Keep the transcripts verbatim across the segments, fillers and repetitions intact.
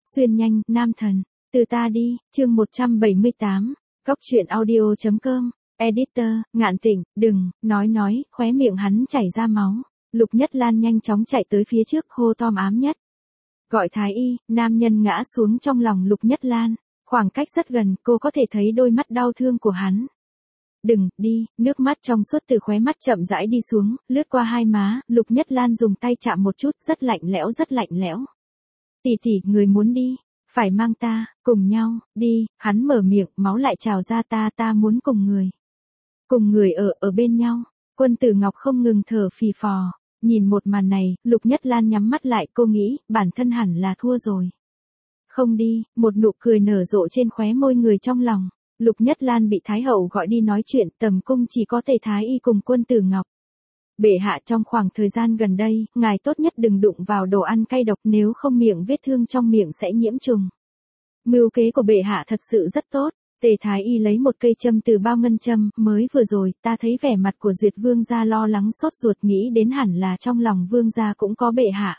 Xuyên nhanh, nam thần. Từ ta đi, chương một trăm bảy mươi tám. Cóc truyện audio chấm com. Editor, Ngạn Tịnh, đừng, nói nói, khóe miệng hắn chảy ra máu. Lục Nhất Lan nhanh chóng chạy tới phía trước, hô to ám nhất. Gọi thái y, nam nhân ngã xuống trong lòng Lục Nhất Lan. Khoảng cách rất gần, cô có thể thấy đôi mắt đau thương của hắn. Đừng, đi, nước mắt trong suốt từ khóe mắt chậm rãi đi xuống, lướt qua hai má, Lục Nhất Lan dùng tay chạm một chút, rất lạnh lẽo rất lạnh lẽo. Tỷ tỷ, người muốn đi, phải mang ta, cùng nhau, đi, hắn mở miệng, máu lại trào ra ta ta muốn cùng người. Cùng người ở, ở bên nhau, Quân Tử Ngọc không ngừng thở phì phò, nhìn một màn này, Lục Nhất Lan nhắm mắt lại, cô nghĩ, bản thân hẳn là thua rồi. Không đi, một nụ cười nở rộ trên khóe môi người trong lòng. Lục Nhất Lan bị Thái Hậu gọi đi nói chuyện, tầm cung chỉ có Tề Thái Y cùng Quân Tử Ngọc. Bệ hạ, trong khoảng thời gian gần đây, ngài tốt nhất đừng đụng vào đồ ăn cay độc, nếu không miệng vết thương trong miệng sẽ nhiễm trùng. Mưu kế của bệ hạ thật sự rất tốt. Tề Thái Y lấy một cây châm từ bao ngân châm, mới vừa rồi, ta thấy vẻ mặt của Duyệt Vương gia lo lắng sốt ruột, nghĩ đến hẳn là trong lòng Vương gia cũng có bệ hạ.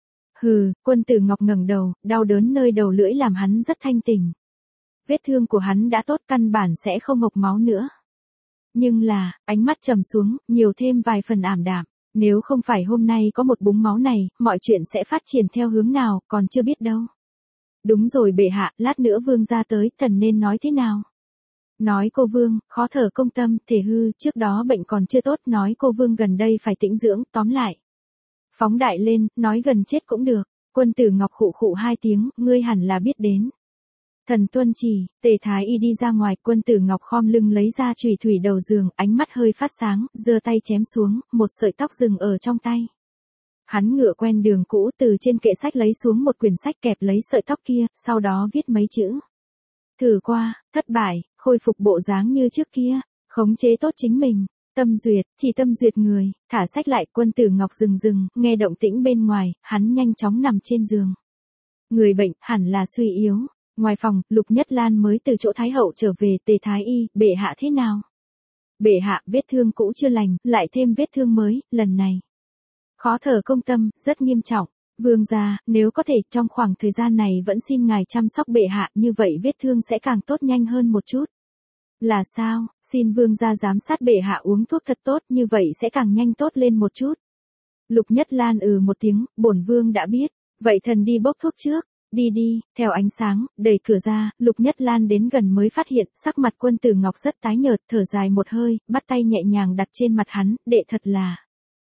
Hừ, Quân Tử Ngọc ngẩng đầu, đau đớn nơi đầu lưỡi làm hắn rất thanh tỉnh. Vết thương của hắn đã tốt, căn bản sẽ không ngộc máu nữa. Nhưng là, ánh mắt trầm xuống, nhiều thêm vài phần ảm đạm. Nếu không phải hôm nay có một búng máu này, mọi chuyện sẽ phát triển theo hướng nào, còn chưa biết đâu. Đúng rồi bệ hạ, lát nữa Vương gia tới, thần nên nói thế nào? Nói cô Vương, khó thở công tâm, thể hư, trước đó bệnh còn chưa tốt, nói cô Vương gần đây phải tĩnh dưỡng, tóm lại. Phóng đại lên, nói gần chết cũng được. Quân Tử Ngọc khụ khụ hai tiếng, ngươi hẳn là biết đến. Thần tuân chỉ, Tề Thái Y đi ra ngoài, Quân Tử Ngọc khom lưng lấy ra chùy thủy đầu giường, ánh mắt hơi phát sáng, giơ tay chém xuống, một sợi tóc dừng ở trong tay. Hắn ngựa quen đường cũ, từ trên kệ sách lấy xuống một quyển sách, kẹp lấy sợi tóc kia, sau đó viết mấy chữ. Thử qua, thất bại, khôi phục bộ dáng như trước kia, khống chế tốt chính mình. Tâm duyệt, chỉ tâm duyệt người, thả sách lại. Quân Tử Ngọc dừng dừng, nghe động tĩnh bên ngoài, hắn nhanh chóng nằm trên giường. Người bệnh, hẳn là suy yếu. Ngoài phòng, Lục Nhất Lan mới từ chỗ Thái Hậu trở về. Tề Thái Y, bệ hạ thế nào? Bệ hạ, vết thương cũ chưa lành, lại thêm vết thương mới, lần này. Khó thở công tâm, rất nghiêm trọng. Vương gia, nếu có thể, trong khoảng thời gian này vẫn xin ngài chăm sóc bệ hạ, như vậy vết thương sẽ càng tốt nhanh hơn một chút. Là sao, xin Vương gia giám sát bệ hạ uống thuốc thật tốt, như vậy sẽ càng nhanh tốt lên một chút. Lục Nhất Lan ừ một tiếng, bổn Vương đã biết, vậy thần đi bốc thuốc trước. Đi đi, theo ánh sáng, đẩy cửa ra, Lục Nhất Lan đến gần mới phát hiện, sắc mặt Quân Tử Ngọc rất tái nhợt, thở dài một hơi, bắt tay nhẹ nhàng đặt trên mặt hắn, đệ thật là.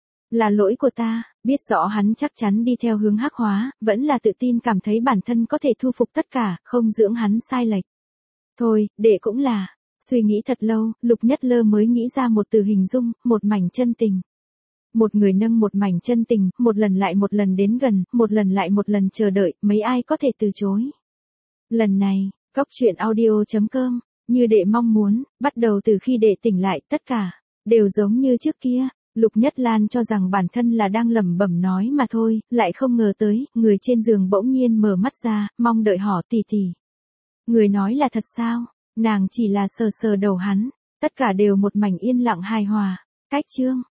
Là lỗi của ta, biết rõ hắn chắc chắn đi theo hướng hắc hóa, vẫn là tự tin cảm thấy bản thân có thể thu phục tất cả, không dưỡng hắn sai lệch. Thôi, đệ cũng là. Suy nghĩ thật lâu, Lục Nhất Lơ mới nghĩ ra một từ hình dung, một mảnh chân tình. Một người nâng một mảnh chân tình, một lần lại một lần đến gần, một lần lại một lần chờ đợi, mấy ai có thể từ chối. Lần này, cóc truyện audio chấm com, như đệ mong muốn, bắt đầu từ khi đệ tỉnh lại, tất cả, đều giống như trước kia. Lục Nhất Lan cho rằng bản thân là đang lẩm bẩm nói mà thôi, lại không ngờ tới, người trên giường bỗng nhiên mở mắt ra, mong đợi hỏi tỷ tỷ. Người nói là thật sao? Nàng chỉ là sờ sờ đầu hắn, tất cả đều một mảnh yên lặng hài hòa. Cách chương